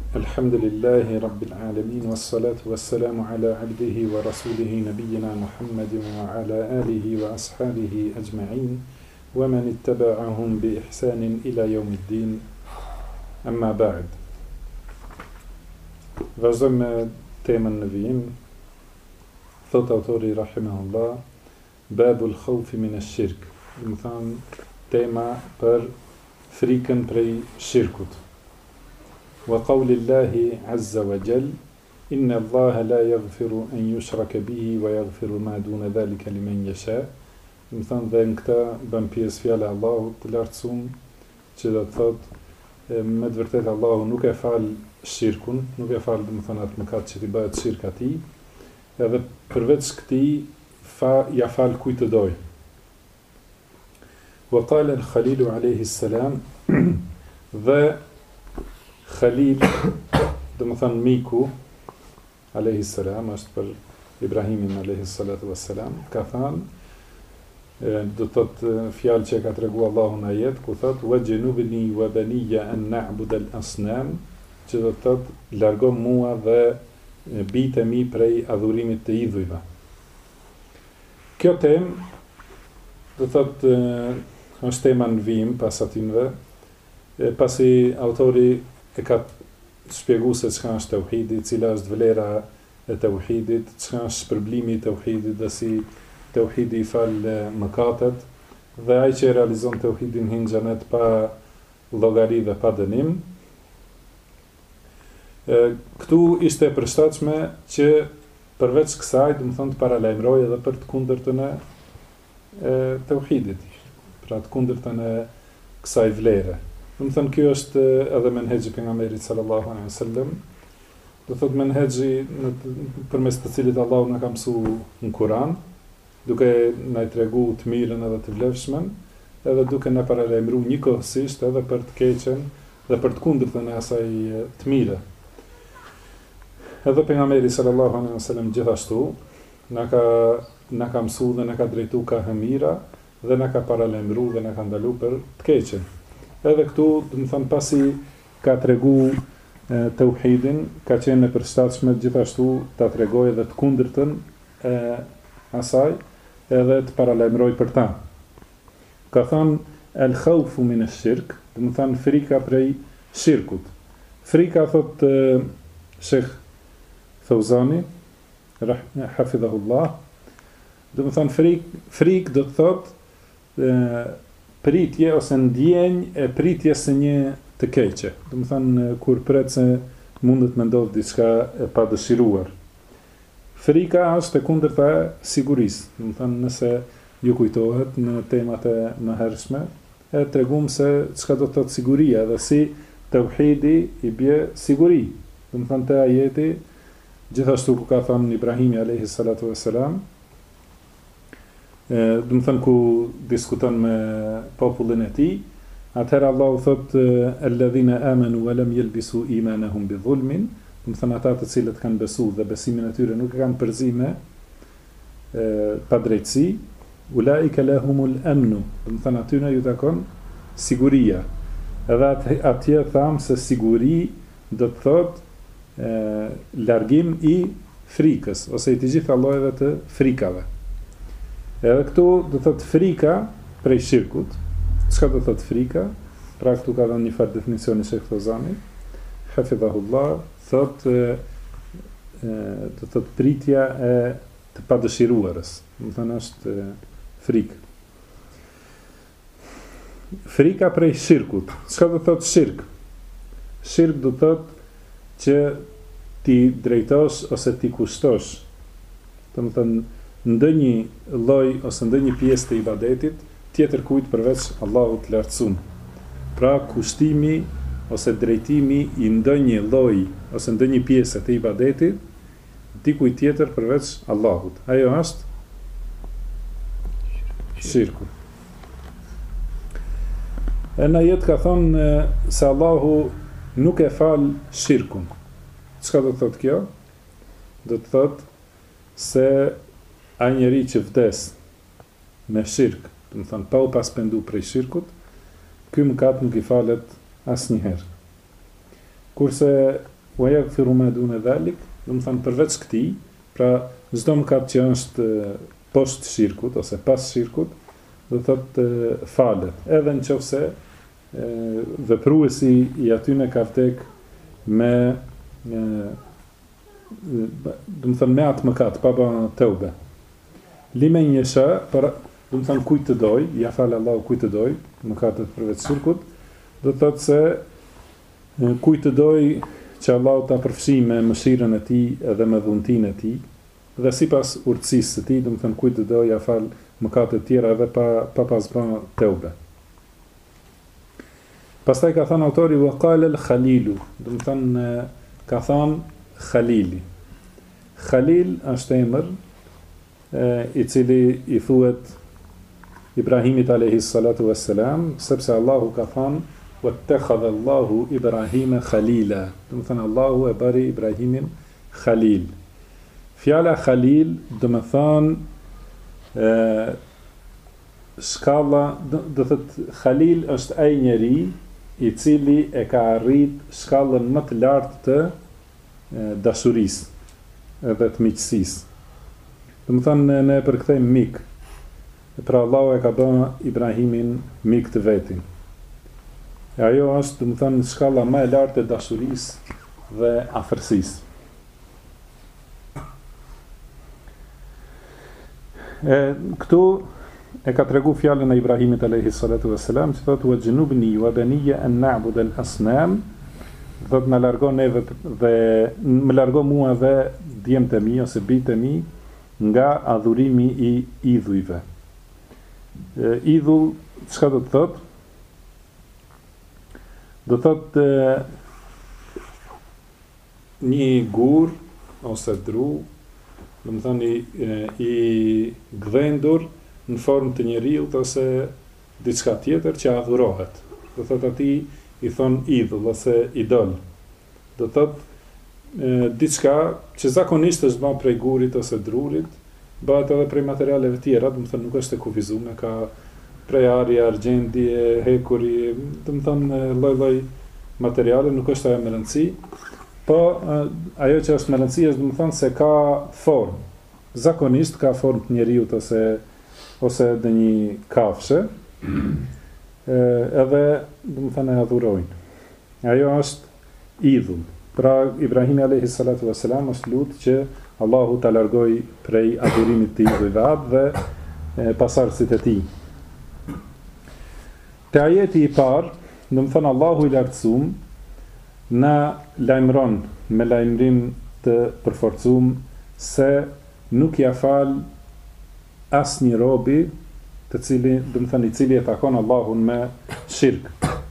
Alhamdulillahi Rabbil Alamin, wassalatu wassalamu ala abdihi wa rasulihi nabiyina Muhammadin wa ala alihi wa ashabihi ajma'in wa man ittaba'ahum bi ihsanin ila yawmiddin, amma ba'd. Vazhdojmë me temën në vijim. Thot autori rahimahullah, babul khawfi min ash-shirk. Do të thonë tema për frikën prej shirkut. Wa qawli Allahi azza wa jall, inna Allaha la yaghfiru an yushraka bihi wa yaghfiru ma duna dhalika liman yasha. Do të thonë dhe në këtë bën pjesë fjala e Allahut të lartësuar, që do të thotë me të vërtetë Allahu nuk e fal shirkun, nuk e fal, do të thonë atë mëkat që i bëhet shirk atij, edhe përveç këtij ja fal kujt të doj. Wa qala al-Khalilu alayhi salam, dhe Khalil, do të thonë miku alayhi salam, është për Ibrahimin alayhi salatu wassalam, ka thënë, do të thotë fjalë që ka treguar Allahu në ajet, ku thotë wajnubni wa baniya an na'budu al-asnam, që do të thotë largo mua dhe bijtë e mi prej adhurimit të idhujve. Kjo temë, do të thotë është tema në vijim pas atinve, pasi autori e ka shpjeguar se çka është tauhidi, cila është vlera e tauhidit, çka është shpërblimi i tauhidit, dhe si tauhidi i fal mëkatet, dhe ai që realizon tauhidin hyn në xhenet pa llogari dhe pa dënim. Këtu ishte e përshtatshme që përveç kësaj, do të thonë të paralajmëroj edhe për të kundërtën e tauhidit, pra të kundërtën e kësaj vlere. Do të thonë kjo është edhe menhexhi i pejgamberit sallallahu alaihi wasallam. Do thotë menhexhi përmes të cilit Allahu na ka mësuar në Kur'an, duke na treguar të mirën edhe të vlefshmen, edhe duke na paralajmëruar njëkohësisht edhe për të keqen dhe për të kundërtën e asaj të mire. Edhe pejgamberi sallallahu alaihi wasallam gjithashtu na ka mësuar dhe na ka drejtuar ka hëmira dhe na ka paralajmëruar dhe na ka ndaluar për të keqen. Edhe këtu, do të thonë, pasi ka treguar tauhidin, ka qenë e përshtatshme gjithashtu ta tregojë edhe të kundërtën e asaj, edhe të paralajmëroj për ta. Ka thënë al-khawfu min ash-shirk, do të thonë frika prej shirkut. Frika, thot Sheikh Fauzani, hafidhahullah, do të thonë frik do të thotë pritje ose ndjenjë e pritjes së një të keqe. Do të thonë kur pret se mundet me ndodh diçka e padëshiruar. Frika është e kundërta e sigurisë. Do të thonë nëse ju kujtohet në temat e mëhershme, e treguam se çka do të thotë siguria dhe si tauhidi i bie siguri. Do të thonë te ajeti, gjithashtu ku ka thënë Ibrahimi alayhi salatu wassalam, do të thënë ku diskuton me popullin e tij, atëherë Allahu thotë alladhina amanu wa lam yalbisu imanahum bi dhulmin, do të thënë ata të cilët kanë besuar dhe besimin e tyre nuk e kanë përzim me padrejtësi, ulaika lahumul amnu, do të thënë atyre ju takon siguria. Edhe atje thamë se siguri do të thotë largim i frikës ose i të gjitha llojeve të frikave. Edhe këtu do thotë frika prej shirkut. Çka do thotë frika? Pra këtu ka dhënë një farë definicioni Sheikh Fauzani, hafidhahullah, thotë do thotë pritja e të padëshiruarës. Do thonë është frikë. Frika prej shirkut. Çka do thotë shirk? Shirk do thotë që ti drejtosh ose ti kushtosh, do të thonë ndonjë lloj ose ndonjë pjesë të ibadetit tjetër kujt përveç Allahut të lartësuar. Pra kushtimi ose drejtimi i ndonjë lloj ose ndonjë pjesë të ibadetit dikujt tjetër përveç Allahut. Ajo është shirku. E në jetë ka thonë se Allahu nuk e fal shirkun. Çka do të thotë kjo? Do të thotë se ai njeri që vdes me shirk, do të thonë pa u paspendu prej shirkut, ky mëkat nuk i falet asnjëherë. Kurse wa yaghfiru ma duna dhalik, do të thonë përveç këtij, pra çdo mëkat që është poshtë shirkut ose pas shirkut, do thotë falet, edhe nëse vepruesi i atyne ka vdek me do të thonë me atë mëkat, pa bërë teube. Limen yasha, do të thonë kujt të doj, ja fal Allahu kujt të doj, mëkatet përveç shirkut, do thotë se kujt të doj që Allahu ta përfshi me mëshirën e tij edhe me dhuntinë e tij, dhe sipas urtësisë së tij, do të thonë kujt të doj ja fal mëkatet tjera edhe pa pas bërë teube. Pastaj ka thënë autori wa qala al-Khalilu, do të thonë ka thënë Khalili. Khalil është emër i cili i thuhet Ibrahimit alayhi salatu wassalam, sepse Allahu ka thënë wattakhadha Allahu Ibrahima khalila. Do të thonë Allahu e bëri Ibrahimin Khalil. Fjala Khalil do të thonë shkalla, do thotë Khalil është ai njeri i cili e ka arrit shkallën më të lartë të dashurisë edhe të miqësisë. Do të thonë ne e përkthejmë mik. Pra Allahu e ka bërë Ibrahimin mik të vetin. E ajo është, do të thonë, shkalla më e lartë e dashurisë dhe afërsisë. Këtu e ka tregu fjalën e Ibrahimit alayhi salatu wassalam, që thotë wajnubni wa baniya an na'bud al-asnam, thotë na largon neve dhe më largon mua dhe djemtë e mi ose bijtë e mi nga adhurimi i idhujve. Idhull, çka do të thotë? Do thotë një gur ose dru, do të thonë i gdhendur në formë të njeriut ose diçka tjetër që adhurohet. Do thotë atij i thon idhull ose idol. Do thotë diçka që zakonisht është bërë prej gurit ose drurit, bëhet edhe prej materialeve tjera, do të thonë nuk është e kufizuar, ka prej ari, argjendje, hekuri, do të thonë lloj-lloj materiale, nuk është ajo me rëndësi, po ajo që është me rëndësi është, do të thonë se ka formë. Zakonisht ka formë të njeriut ose dhe një kafshë, edhe, do të thonë, e adhurojnë. Ajo është idhull. Pra, Ibrahimi alayhi salatu wassalam është lutë që Allahu ta largoj prej adhurimit të idhujve dhe pasardhësit e tij. Te ajeti i parë, do të thonë Allahu i lartësuar na lajmëron me lajmërim të përforcuar se nuk ja fal asnjë robi të cili, do të thonë i cili e takon Allahun me shirk.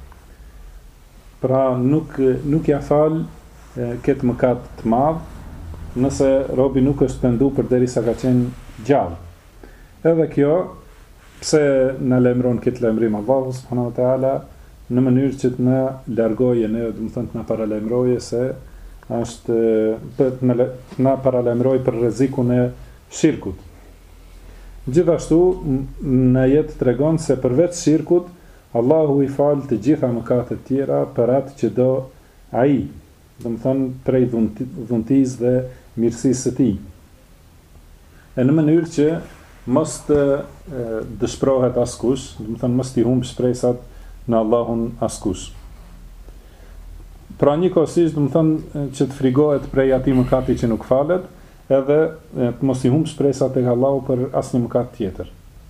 Pra nuk ja fal këtë mëkat të madh nëse robi nuk është pendu përderisa ka qenë gjallë. Edhe kjo, pse na lajmëron këtë lajmërim Allahu subhanahu wa taala në mënyrë që të na largojë ne, do të thonë të na paralajmërojë se është na paralajmërojë për rrezikun e shirkut. Gjithashtu në jetë tregon se përveç shirkut Allahu i fal të gjitha mëkatet tjera për atë që do ai, do të thonë prej dhuntisë dhe mirësisë së tij. E në mënyrë që mos të dëshpërohet askush, do të thonë mos t'i humb shpresat në Allahun askush. Pra njëkohësisht, do të thonë që të frigohet prej atij mëkati që nuk falet, edhe të mos i humb shpresat tek Allahu për asnjë mëkat tjetër.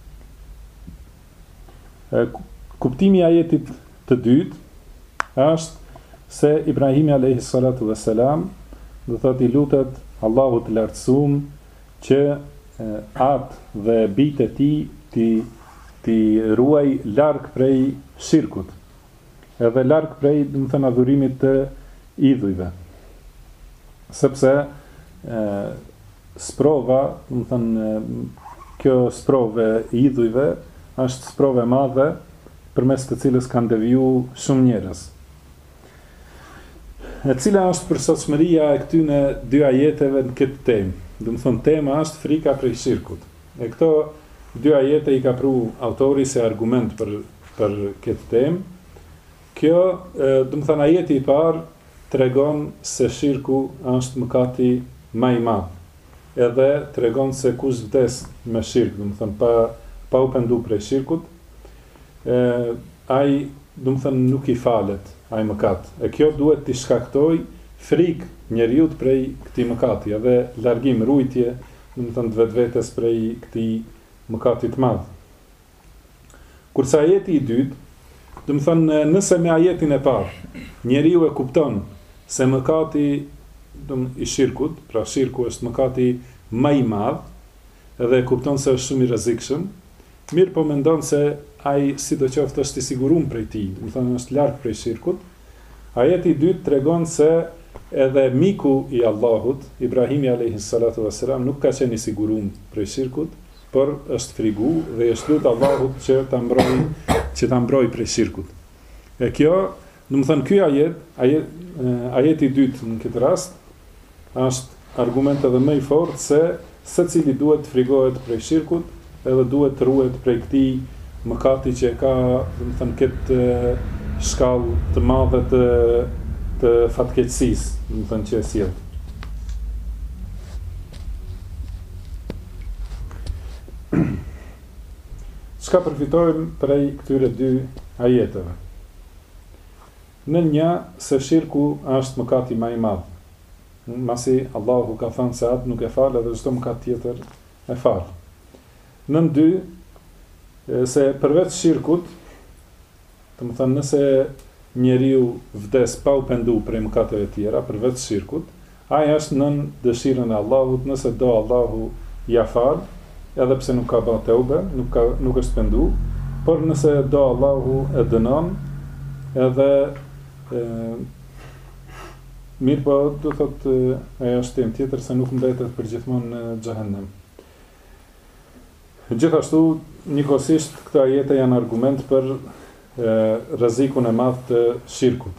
Kuptimi i ajetit të dytë është se Ibrahimi alayhi salatu wassalam do thotë i lutet Allahut të lartësuar që atë dhe bijtë e tij ti ruaj larg prej shirkut, edhe larg prej, do të thënë, adhurimit të idhujve. Sepse sprova, do të thënë, kjo sprove e idhujve është sprove madhe përmes të cilës kanë deviju shumë njerëz. E cila është përsosmëria e këtyne dy ajeteve në këtë temë? Do të thonë, tema është frika prej shirkut. E këto dy ajete i ka pru autori si argument për këtë temë. Kjo, do të thonë, ajeti i parë tregon se shirku është mëkati më i madh. Edhe tregon se kush vdes me shirk, do të thënë pa u pendu prej shirkut, ai do të thënë nuk i falet ai mëkat. E kjo duhet t'i shkaktoj frikë njeriut prej këtij mëkati, edhe largim, rujtje, do të thënë vetvetes prej këtij mëkati të madh. Kurse ajeti i dytë, do të thënë nëse me ajetin e parë njeriu e kupton se mëkati i shirkut, pra shirku është mëkati më i madh, edhe e kupton se është shumë i rrezikshëm, mirë po mendon se ai sidoqoftë është i siguruar prej tij, do të thënë është larg prej shirkut. Ajeti i dytë tregon se edhe miku i Allahut, Ibrahimi alayhi salatu wassalam, nuk ka qenë i siguruar prej shirkut, por është frigu dhe i është lutur Allahut që ta mbrojë prej shirkut. E kjo, do të thënë ky ajeti i dytë në këtë rast është argument edhe më i fortë se secili duhet të frigohet prej shirkut, edhe duhet të ruhet prej këtij mëkati që e ka, do të thënë, këtë shkallë të madhe të fatkeqësisë, do të thënë, që e sjell. Çka përfitojmë prej këtyre dy ajeteve? Në një, se shirku është mëkati më i madh. Masi Allahu ka thënë se atë nuk e fal, edhe çdo mëkat tjetër e fal. Në dy, se përveç shirkut, të më thënë nëse njeriu vdes pa u pendu prej mëkateve tjera, përveç shirkut, ai është nën dëshirën e Allahut, nëse do Allahu ja fal, edhe pse nuk ka bërë teube, nuk është pendu, por nëse do Allahu e dënon, edhe mirë po do thotë ajo është temë tjetër se nuk mbetet përgjithmonë në xhehenem. Gjithashtu, njëkohësisht këto ajete janë argument për rrezikun e madh të shirkut.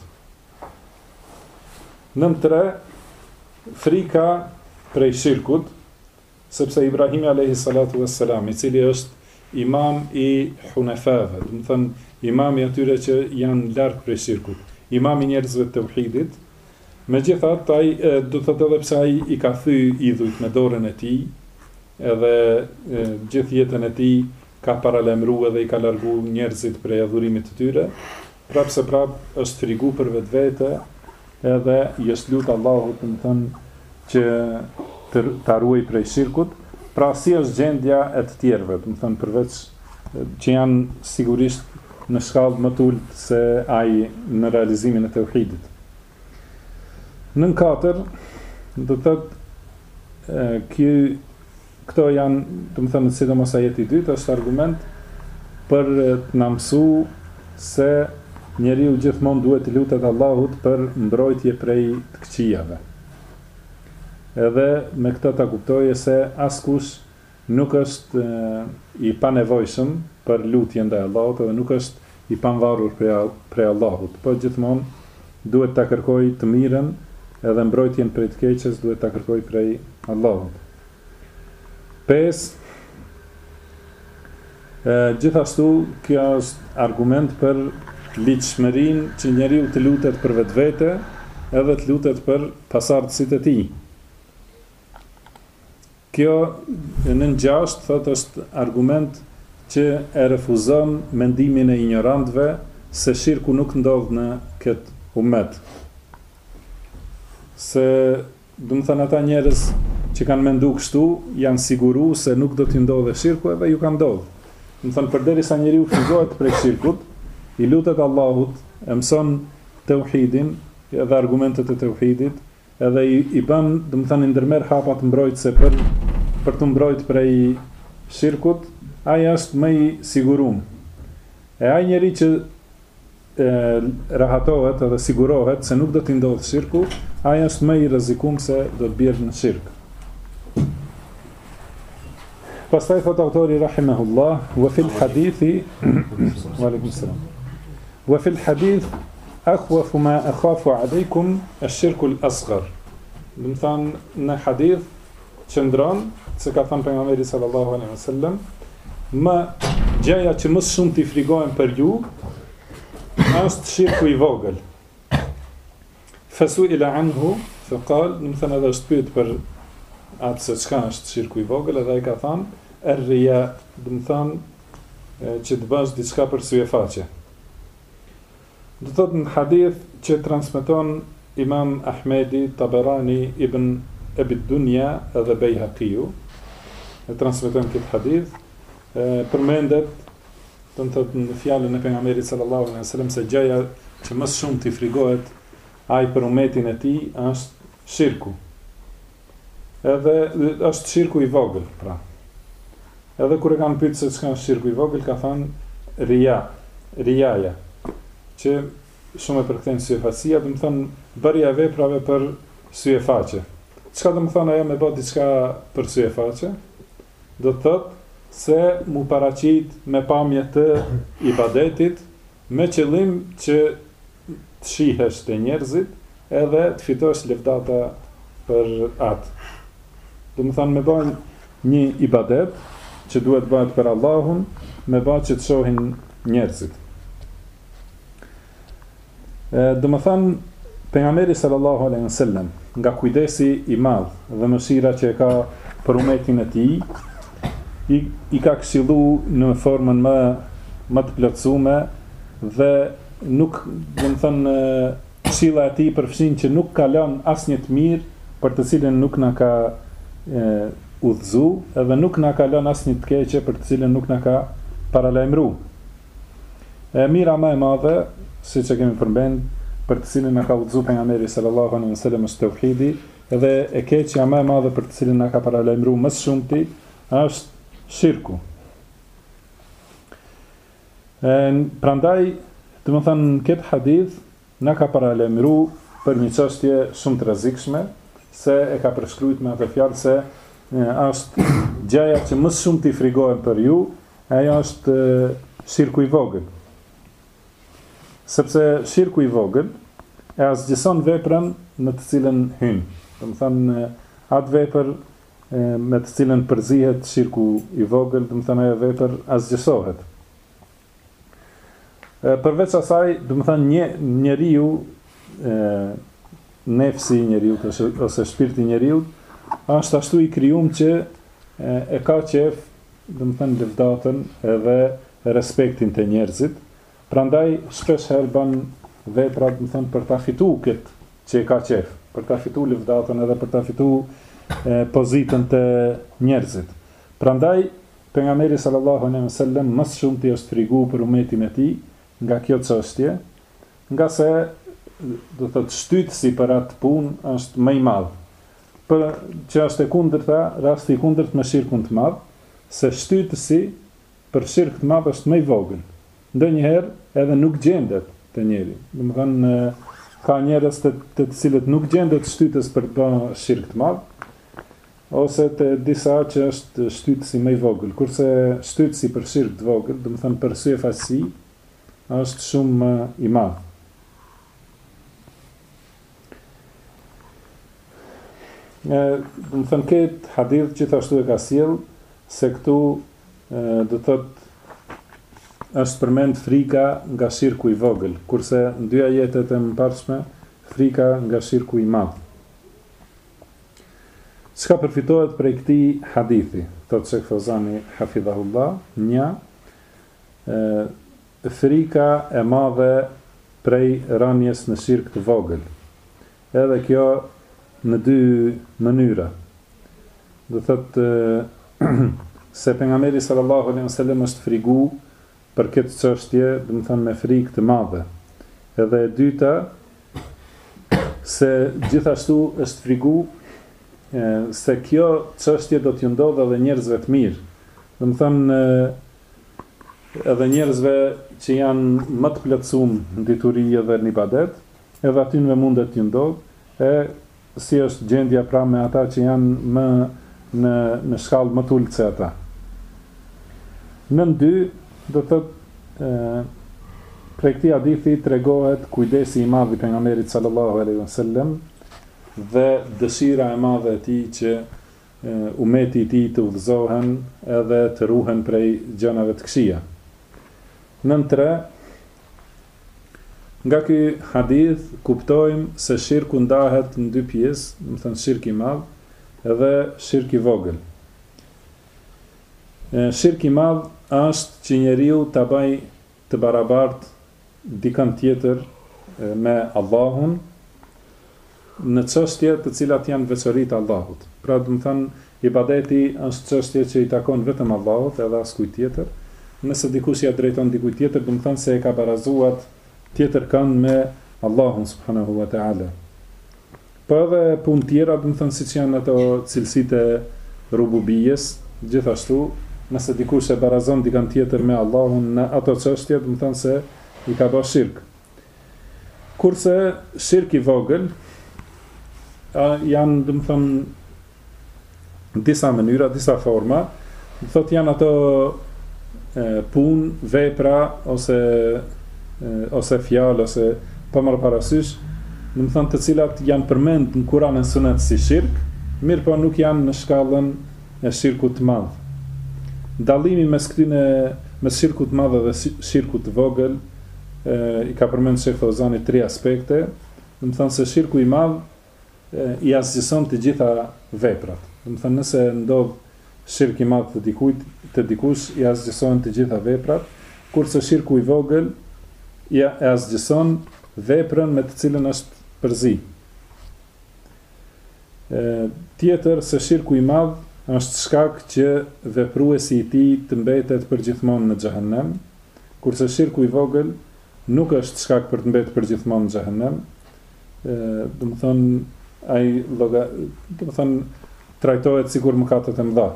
Nën 3, frika prej shirkut, sepse Ibrahimi alayhi salatu wassalam, i cili është imam i hunefave, do të thënë imam i atyre që janë larg prej shirkut, imam i njerëzve të tauhidit, megjithatë ai do të thotë edhe pse ai i ka thyer idhujt me dorën e tij, edhe gjithë jetën e tij ka paralajmëruar dhe i ka larguar njerëzit prej adhurimit të tyre, prapë se prapë është frigu për vetvete, edhe i është lutur Allahut, do të thënë, që ta ruaj prej shirkut, pra si është gjendja e të tjerëve, do të thënë përveç që janë sigurisht në shkallë më të ulët se ai në realizimin e tauhidit. Nën 4, do të thotë këto janë, do të thënë, sidomos ajeti i dytë është argument për të na mësu se njeriu gjithmonë duhet të lutet Allahut për mbrojtje prej të këqijave. Edhe me këtë ta kuptoje se askush nuk është i panevojshëm për lutjen ndaj Allahut, edhe nuk është i panvarur prej Allahut, por gjithmonë duhet ta kërkojë të mirën, edhe mbrojtjen prej të keqes duhet ta kërkojë prej Allahut. 5. Gjithashtu, kjo është argument për ligjshmërinë që njeriu të lutet për vetvete, edhe të lutet për pasardhësitë e tij. Kjo në 6 thotë është argument që e refuzon mendimin e ignorantëve se shirku nuk ndodh në këtë ummet. Se, do të thënë, ata njerëz që kanë mendu kështu, janë siguru se nuk do t'i ndodhe shirku, edhe ju ka ndodhë. Do të thënë, përderisa njeriu frigohet prej shirkut, i lutet Allahut, e mëson tauhidin, edhe argumentet e tauhidit, edhe i bën, do të thënë, ndërmerr hapat mbrojtëse për të mbrojtë prej shirkut, ai është më i siguruar. E ai njeri që rahatohet edhe sigurohet se nuk do t'i ndodhë shirku, ai është më i rrezikuar se do të bjerë në shirk. Pastaj thot autori rahimahullah, wa fil hadithi wa alaykum salam. Wa fil hadith akhwafu ma akhafu alaykum ash-shirku al-asghar. Do të thonë në hadith qëndron se ka thënë pejgamberi sallallahu alaihi wasallam, më gjëja që më shumë t'i frigohen për ju është shirku i vogël. Fasuila anhu, faqal, do të thënë edhe është pyet për atë se çka është shirku i vogël, edhe ai ka thënë ar-riya, do të thënë që të bësh diçka për syefaqe. Do thotë në hadith që transmeton Imam Ahmedi, Tabarani, Ibn Abi Dunya edhe Bejhaqiu, e transmeton këtë hadith, përmendet, do të thotë në fjalën e pejgamberit sallallahu alaihi wasallam se gjëja që më shumë t'i frigohet ai për umetin e tij është shirku. Edhe është shirku i vogël, pra. Edhe kur e kanë pyetur se çka është shirku i vogël, ka thënë riaja, që shumë e përkthejnë syefaqësia, do të thonë bërja e veprave për syefaqe. Çka do të thonë ajo me bë diçka për syefaqe? Do të thotë se mu paraqit me pamje të ibadetit, me qëllim që të shihesh te njerëzit edhe të fitosh lëvdata për atë. Do të thonë me bën një ibadet që duhet bëhet për Allahun, me bë që të shohin njerëzit. Do të thonë pejgamberi sallallahu alaihi wasallam, nga kujdesi i madh dhe mëshira që e ka për umetin e tij, i ka këshillu në formën më të plotësume dhe nuk, do të thënë, këshilla e tij përfshin që nuk ka lënë asnjë të mirë për të cilën nuk na ka udhëzu, edhe nuk na ka lënë asnjë të keqe për të cilën nuk na ka paralajmëruar. Mira më e madhe, siç e kemi përmend, për të cilën na ka udhëzuar pejgamberi sallallahu alaihi wasallam është tauhidi, edhe e keqja më e madhe për të cilën na ka paralajmëruar më së shumti është shirku. Prandaj, do të thënë, në këtë hadith na ka paralajmëruar për një çështje shumë të rrezikshme, se e ka përshkruajtur me atë fjalë se është gjëja që më shumë t'i frigohet për ju, ajo është shirku i vogël. Sepse shirku i vogël e asgjëson veprën në të cilën hyn. Do të thënë, atë vepër me të cilën përzihet shirku i vogël, do të thënë ajo vepër asgjësohet. Përveç asaj, do të thënë njeriu, nefsi i njeriu ose shpirti i njeriu është ashtu i krijuar që e ka qef, do të thënë, lëvdatën edhe respektin te njerëzit. Prandaj shpesh herë bën vepra, do të thënë, për ta fituar këtë që e ka qef, për ta fituar lëvdatën edhe për ta fituar pozitën te njerëzit. Prandaj pejgamberi sallallahu alaihi wasallam më shumë ti është friguar për umetin e tij nga kjo çështje, nga se do të thotë shtytësi për atë punë është më i madh. Për që është e kundërta, rasti i kundërt me shirkun të madh, se shtytësi për shirk të madh është më i vogël. Ndonjëherë edhe nuk gjendet te njeri. Domethënë ka njerëz të cilët nuk gjendet shtytës për të bërë shirk të madh, ose te disa që është shtytësi më i vogël. Kurse shtytësi për shirk të vogël, domethënë për syefaqësi, është shumë më i madh. Do të thënë këtë hadith gjithashtu e ka sjell se këtu do të thotë është përmend frika nga shirku i vogël, kurse në dy ajetet e mëparshme frika nga shirku i madh. Çka përfitohet prej këtij hadithi? Thotë Sheikh Fawzani hafidhahullah, frika e madhe prej rënies në shirk të vogël. Edhe kjo në dy mënyra. Do thotë se pejgamberi sallallahu alaihi wasallam është friguar për këtë çështje, do të thënë me frikë të madhe. Edhe e dyta, se gjithashtu është friguar se kjo çështje do t'ju ndodhë edhe njerëzve të mirë. Do të thënë edhe njerëzve që janë më të plotësuar në dituri edhe në ibadet, edhe atyve mundet t'ju ndodhë, si është gjendja pra me ata që janë më në shkallë më të ulët se ata. Nën dy, do të thotë, prej këtij hadithi tregohet kujdesi i madh i pejgamberit sallallahu alaihi wasallam dhe dëshira e madhe e tij që umeti i tij të udhëzohen edhe të ruhen prej gjënave të këqija. Nën tre, Nga ky hadith kuptojmë se shirku ndahet në dy pjesë, do të thënë shirku i madh edhe shirku i vogël. Shirku i madh është që njeriu ta bëj të barabartë dikën tjetër me Allahun në çështje të cilat janë veçoritë Allahut. Pra do të thënë ibadeti është çështje që i takon vetëm Allahut edhe askujt tjetër. Nëse dikush ja drejton dikujt tjetër, do të thënë se e ka barazuar tjetër kanë me Allahun subhanahu wa ta'ala. Po edhe punë tjera, do të thënë siç janë ato cilësitë e rububijes, gjithashtu, nëse dikush e barazon dikën tjetër me Allahun në ato çështje, do të thënë se i ka bërë shirk. Kurse shirki i vogël janë, do të thënë, disa mënyra, disa forma, do të thotë janë ato punë, vepra ose fjalë ose pa marrë parasysh, do të thënë të cilat janë përmend në Kur'an e Sunet si shirk, mirë po nuk janë në shkallën e shirkut të madh. Dallimi mes shirkut të madh dhe shirkut të vogël i ka përmend Sheikh Fawzani 3 aspekte, do të thënë se shirku i madh i asgjëson të gjitha veprat. Do të thënë nëse ndodh shirk i madh të dikush i asgjëson të gjitha veprat, kurse shirku i vogël e asgjëson veprën me të cilën është përzi. Tjetër se shirku i madh është shkak që vepruesi i tij të mbetet përgjithmonë në xhehenem, kurse shirku i vogël nuk është shkak për të mbetur përgjithmonë në xhehenem. Do të thonë trajtohet sikur mëkatet e mëdha.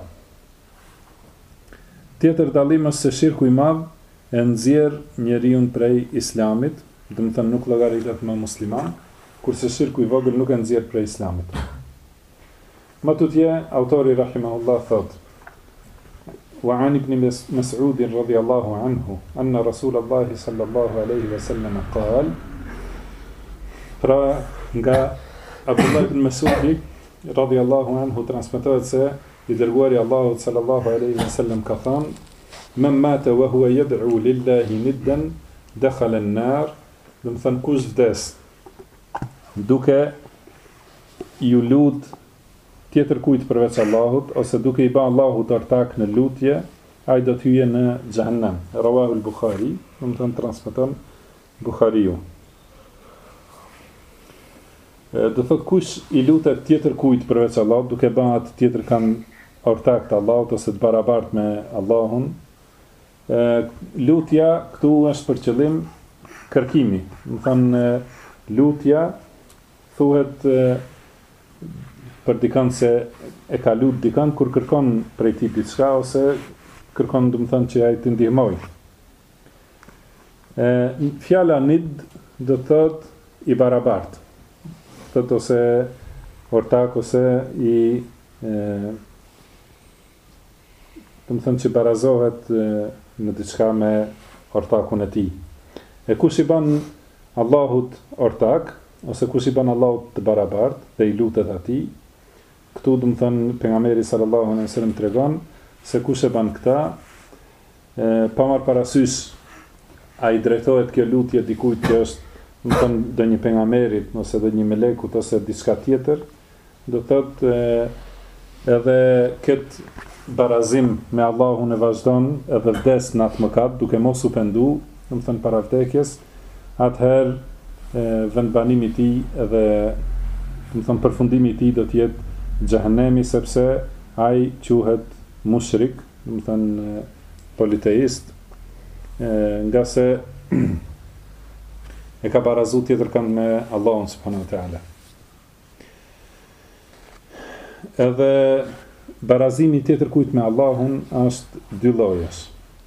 Tjetër dallim është se shirku i madh e nxjerr njeriu prej islamit, do të thënë nuk llogaritet më musliman, kurse shirku i vogël nuk e nxjerr prej islamit. Më tutje, autori rahimahullah thot: Wa an ibn Mas'ud radhiyallahu anhu anna Rasulullah sallallahu alaihi wasallam qal, pra nga Abdullah ibn Mas'udi radhiyallahu anhu transmetohet se i dërguari Allahut sallallahu alaihi wasallam ka thënë: Men mata wa huwa yad'u lillahi niddan dakhala an-nar, do të thënë kush vdes duke ju lut tjetër kujt përveç Allahut ose duke i bërë Allahut ortak në lutje, ai do të hyjë në xhehenem. Rawahu al-Bukhari, do të thënë transmeton Buhariu. Do thot kush i lutet tjetër kujt përveç Allahut duke bërë atë tjetër kanë ortak të Allahut ose të barabartë me Allahun. Lutja këtu është për qëllim kërkimi. Do thënë lutja thuhet për dikën se e ka lut dikën kur kërkon prej tij diçka ose kërkon, do të thënë, që ai të ndihmoj. Fjala nid do thot i barabartë. Thot ose ortak ose i do të thënë që barazohet në diçka me ortakun e tij. E kush i bën Allahut ortak ose kush i bën Allahut të barabartë dhe i lutet atij, këtu do të thënë pejgamberi sallallahu alaihi wasallam tregon se kush e bën këtë, pa marrë parasysh ai drejtohet kjo lutje dikujt që është, do të thënë, do një pejgamberit ose do një melekut ose diçka tjetër, do thotë edhe këtë barazim me Allahun e vazhdon edhe vdes në atë mëkat duke mos u pendu, do të thënë para vdekjes, atëherë vendbanimi i tij edhe, do të thënë, përfundimi i tij do të jetë xhehenemi, sepse ai quhet mushrik, do të thënë politeist, nga se e ka barazu tjetër kanë me Allahun subhanahu wa taala. Edhe barazimi tjetër kujt me Allahun është dy llojesh.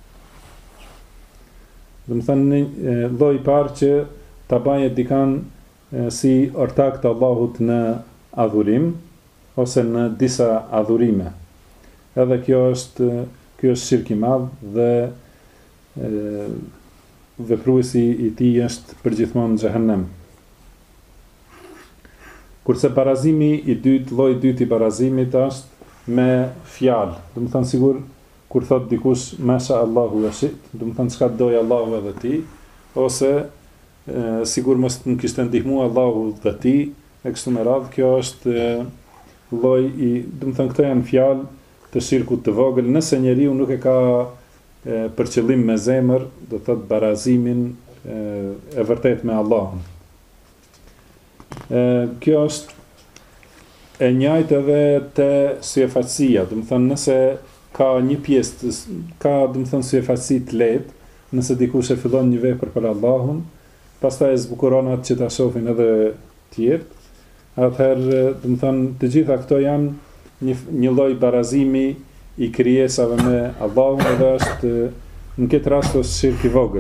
Do të thënë lloji i parë që ta baje dikan si ortak të Allahut në adhurim ose në disa adhurime. Edhe kjo është shirk i madh dhe vepruesi i tij është përgjithmonë në xhehenem. Kurse barazimi i dytë, lloji i dytë i barazimit është me fjalë. Do të thënë sigur kur thot dikush masha Allahu wa shit, do të thënë çka doj Allahu edhe ti, ose sigur mos nuk kishte ndihmu Allahu dhe ti, e kështu me radhë, kjo është lloj i, do të thënë këto janë fjalë të shirkut të vogël, nëse njeriu nuk e ka për qëllim me zemër, do thotë barazimin e vërtet me Allahun. Kjo është e njëjtë edhe te syefaqësia, do të thënë nëse ka një pjesë, ka do të thënë syefaqësi të lehtë, nëse dikush e fillon një vepër për Allahun, pastaj e zbukuron atë që ta shohin edhe tjerë, atëherë do të thënë të gjitha këto janë një lloj barazimi i krijesave me Allahun, edhe është në këtë rast është shirk i vogël.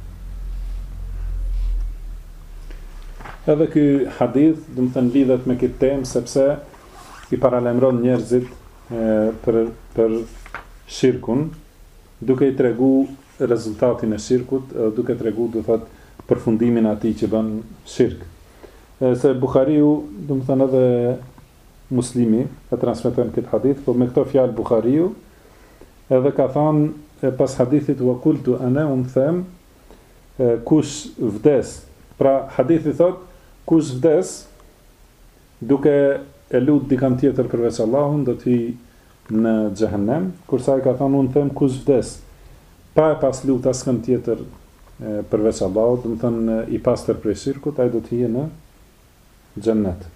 Edhe ky hadith, do të thënë lidhet me këtë temë sepse i paralajmëron njerëzit për shirkun, duke i tregu rezultatin e shirkut, duke tregu, do thotë, përfundimin e atij që bën shirk. Se Buhariu, do të thënë edhe Muslimi e transmeton këtë hadith, por me këto fjalë Buhariu edhe ka thënë pas hadithit wa qultu ana them kush vdes. Pra hadithi thot kush vdes duke e lut dikant tjetër përveç Allahun do të hyjë në xhehenem, kurse ai ka thënë them kush vdes pa pas lut askën tjetër përveç Allahut, do të thënë i pastër prej shirkut, ai do të hyjë në xhennet.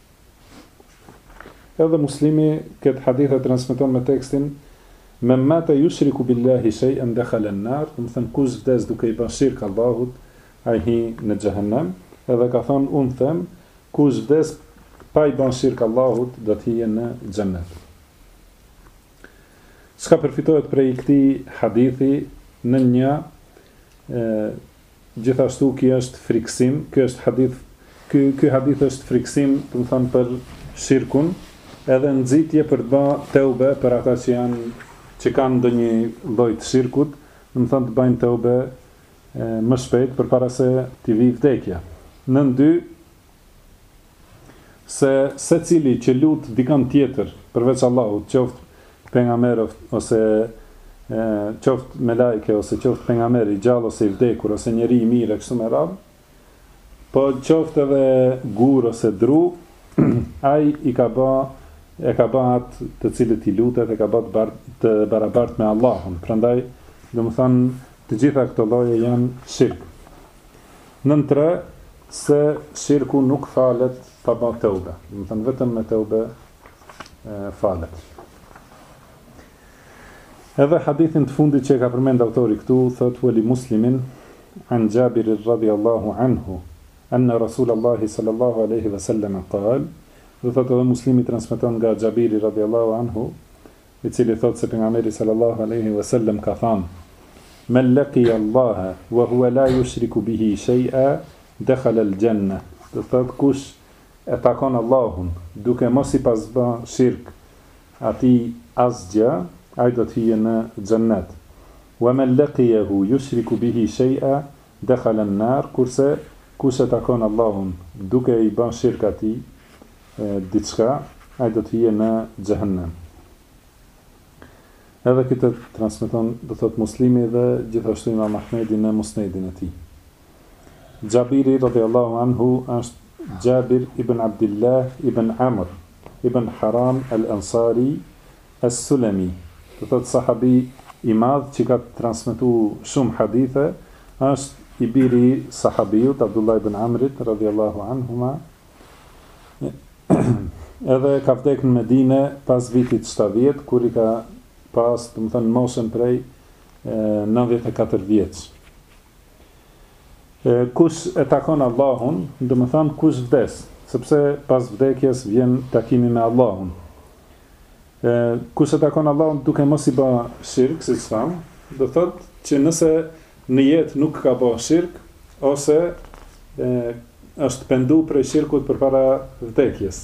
Edhe Muslimi këtë hadith e transmeton me tekstin men mata yushriku billahi shay'an dakhala an-nar, do të thënë kush vdes duke i bërë shirk Allahut, ai hi në xhehenem. Edhe ka thonë unë them kush vdes pa i bërë shirk Allahut do të hyjë në xhennet. Çka përfitohet prej këtij hadithi në një gjithashtu ky është friksim, ky hadith është friksim, do të thënë për shirkun, edhe nxitje për të bërë teube për ata që kanë ndonjë lloj të shirkut, do të thonë të bëjnë teube më shpejt përpara se t'i vijë vdekja. Nën dy, se secili që lut dikant tjetër përveç Allahut, qoftë pejgamber ose qoftë me lajke ose qoftë pejgamber i gjallë ose i vdekur ose njeri i mirë kështu me radhë, po qoftë edhe gur ose dru, ai e ka bë atë të cilët i lutet, e ka bë të barabart me Allahun. Prandaj, domethënë, të gjitha këto lloje janë shirk. Nën 3 se shirku nuk falet pa bërë teube. Domethënë vetëm me teube falet. Edhe hadithin të fundit që e ka përmend autori këtu, thot wali Muslimin an Jabir radhiyallahu anhu anna Rasulullah sallallahu alaihi wasallam qal, do thotë edhe Muslimi transmeton nga Jabiri radhiyallahu anhu, i cili thotë se pejgamberi sallallahu alaihi wasallam ka thënë men laqiya Allah wa huwa la yushriku bihi shay'a dakhala al-janna. Do thotë kush e takon Allahun duke mos i pas bën shirk atij asgjë, ai do të hyjë në xhennet. Wa man laqiyahu yushriku bihi shay'a dakhala an-nar, kurse kush e takon Allahun duke i bën shirk atij diçka, ai do të hyjë në xhehenem. Edhe këtë transmeton, do thot Muslimi dhe gjithashtu Imam Ahmedi në Musnedin e tij. Jabiri radhiyallahu anhu është Jabir ibn Abdullah ibn Amr ibn Haram al-Ansari as-Sulami. Do thot sahabi i madh që ka transmetuar shumë hadithe, është i biri sahabiut Abdullah ibn Amrit radhiyallahu anhuma. Edhe ka vdekur në Medinë pas vitit 70, kur i ka pas, do të thënë, moshën prej 94 vjeç. Kush e takon Allahun, do të thënë kush vdes, sepse pas vdekjes vjen takimi me Allahun. Kush e takon Allahun duke mos i bërë shirk, siç tham, do thotë që nëse në jetë nuk ka bërë shirk, ose është pendu prej shirkut përpara vdekjes.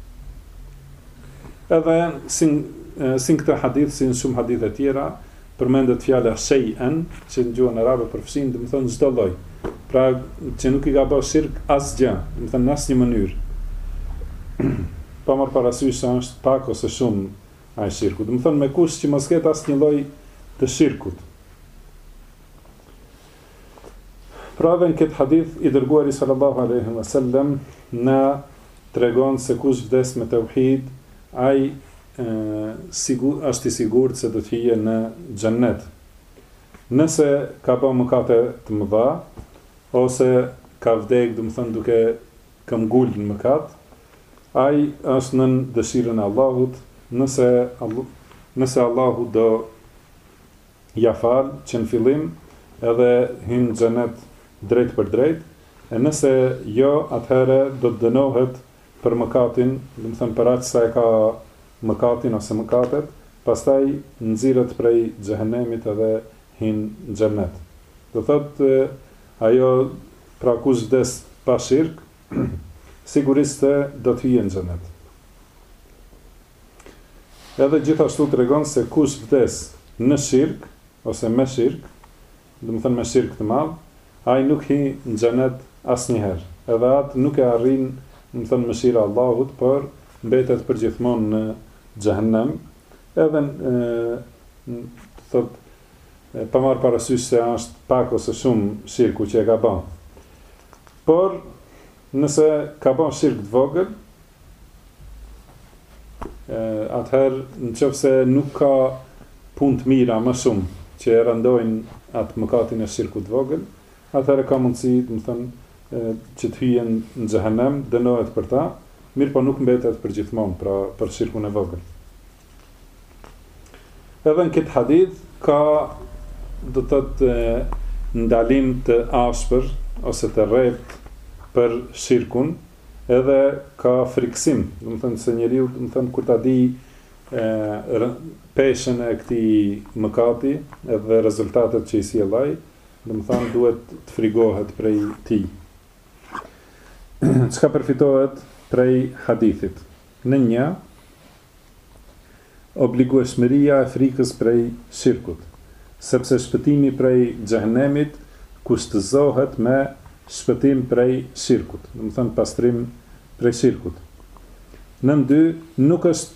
Edhe sin këtë hadith, sin shumë hadithe tjera, përmendet fjala shay'an, që në gjuhën arabe përfshin, do të thonë çdo lloj. Pra, që nuk i ka bërë shirk asgjë, do të thonë në asnjë mënyrë. Pa marrë parasysh se është pak ose shumë ai shirku. Do të thonë me kush që mos ketë asnjë lloj të shirkut. Pra dhe në këtë hadith i dërguari sallallahu alaihi wasallam na tregon se kush vdes me tauhid, ai është i sigurt se do të hije në xhennet. Nëse ka bërë mëkate të mëdha ose ka vdek, do të thonë duke këmbgul në mëkat, ai është nën dëshirën e Allahut, nëse Allahu do ja fal që në fillim edhe hyn në xhenet drejt për drejt, e nëse jo, atëherë do të dënohet për mëkatin, do të thënë për aq sa e ka mëkatin ose mëkatet, pastaj nxirret prej xhehenemit edhe hyn në xhenet. Do thotë ajo pra kush vdes pa shirk, sigurisht se do të hyjë në xhenet. Edhe gjithashtu tregon se kush vdes në shirk ose me shirk, do të thënë me shirk të madh, ai nuk hi në xhenet asnjëherë. Edhe atë nuk e arrin, do të thënë mëshira e Allahut, por mbetet përgjithmonë në xhehenem. Edhe thotë pa marrë parasysh se është pak ose shumë shirku që e ka bën. Por nëse ka bën shirk të vogël, atëherë nëse nuk ka punë të mira më shumë që e rëndojnë atë mëkatin e shirkut të vogël, atëherë ka mundësi, do të thënë, që të hyjë në xhehenem, dënohet për ta, mirë po nuk mbetet përgjithmonë, pra për shirkun e vogël. Edhe në këtë hadith ka, do të thotë, ndalim të ashpër ose të rreptë për shirkun, edhe ka friksim, do të thënë se njeriu, do të thënë kur ta di peshën e këtij mëkati edhe rezultatet që i sjell ai, do të thënë duhet të frigohet prej tij. Çka përfitohet prej hadithit? Në një, obligueshmëria e frikës prej shirkut, sepse shpëtimi prej xhehenemit kushtëzohet me shpëtim prej shirkut, do të thënë pastrim prej shirkut. Në dy, nuk është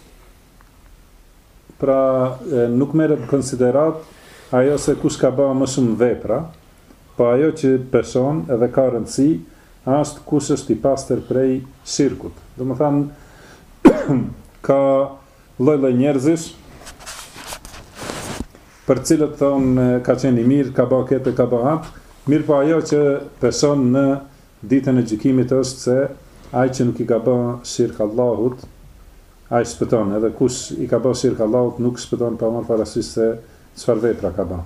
pra nuk merret në konsiderat ajo se kush ka bërë më shumë vepra, po ajo që person edhe ka rëndësi është kush është i pastër prej shirkut. Do të thënë ka lloj-lloj njerëzish për cilët thonë ka qenë i mirë, ka bërë këtë, ka bërë atë, mirë po ajo që person në ditën e gjykimit është se ai që nuk i ka bërë shirk Allahut, ai shpëton, edhe kush i ka bërë shirk Allahut nuk shpëton pa marrë parasysh se çfarë vepra ka bërë.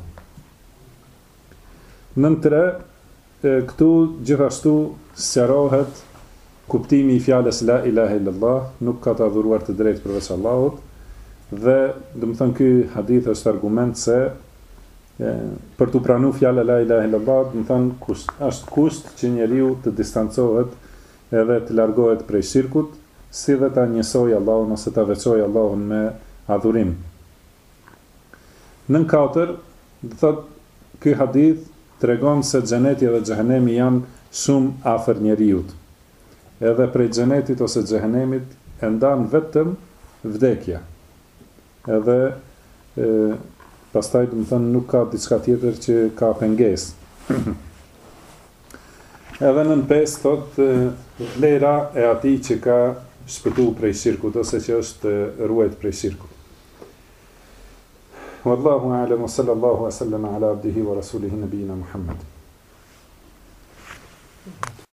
Nën tre, këtu gjithashtu sqarohet kuptimi i fjalës la ilaha illallah, nuk ka të adhuruar të drejtë përveç Allahut, dhe do të thënë ky hadith është argument se për të pranuar fjalën la ilaha illallah, do të thënë është kusht që njeriu të distancohet edhe të largohet prej shirkut, si dhe ta njësoj Allahun ose ta veçoj Allahun me adhurim. Nën katër, do thotë ky hadith tregon se xheneti dhe xhehenemi janë shumë afër njeriut. Edhe prej xhenetit ose xhehenemit e ndan vetëm vdekja. Edhe pastaj do të thënë nuk ka diçka tjetër që ka pengesë. Edhe nën 5 thotë vlera e atij që ka shpëtu prej shirkut ose që është ruajt prej shirkut. Wallahu a'lam wa sallallahu wa sallama ala abdihi wa rasulihi nabiyina Muhammad.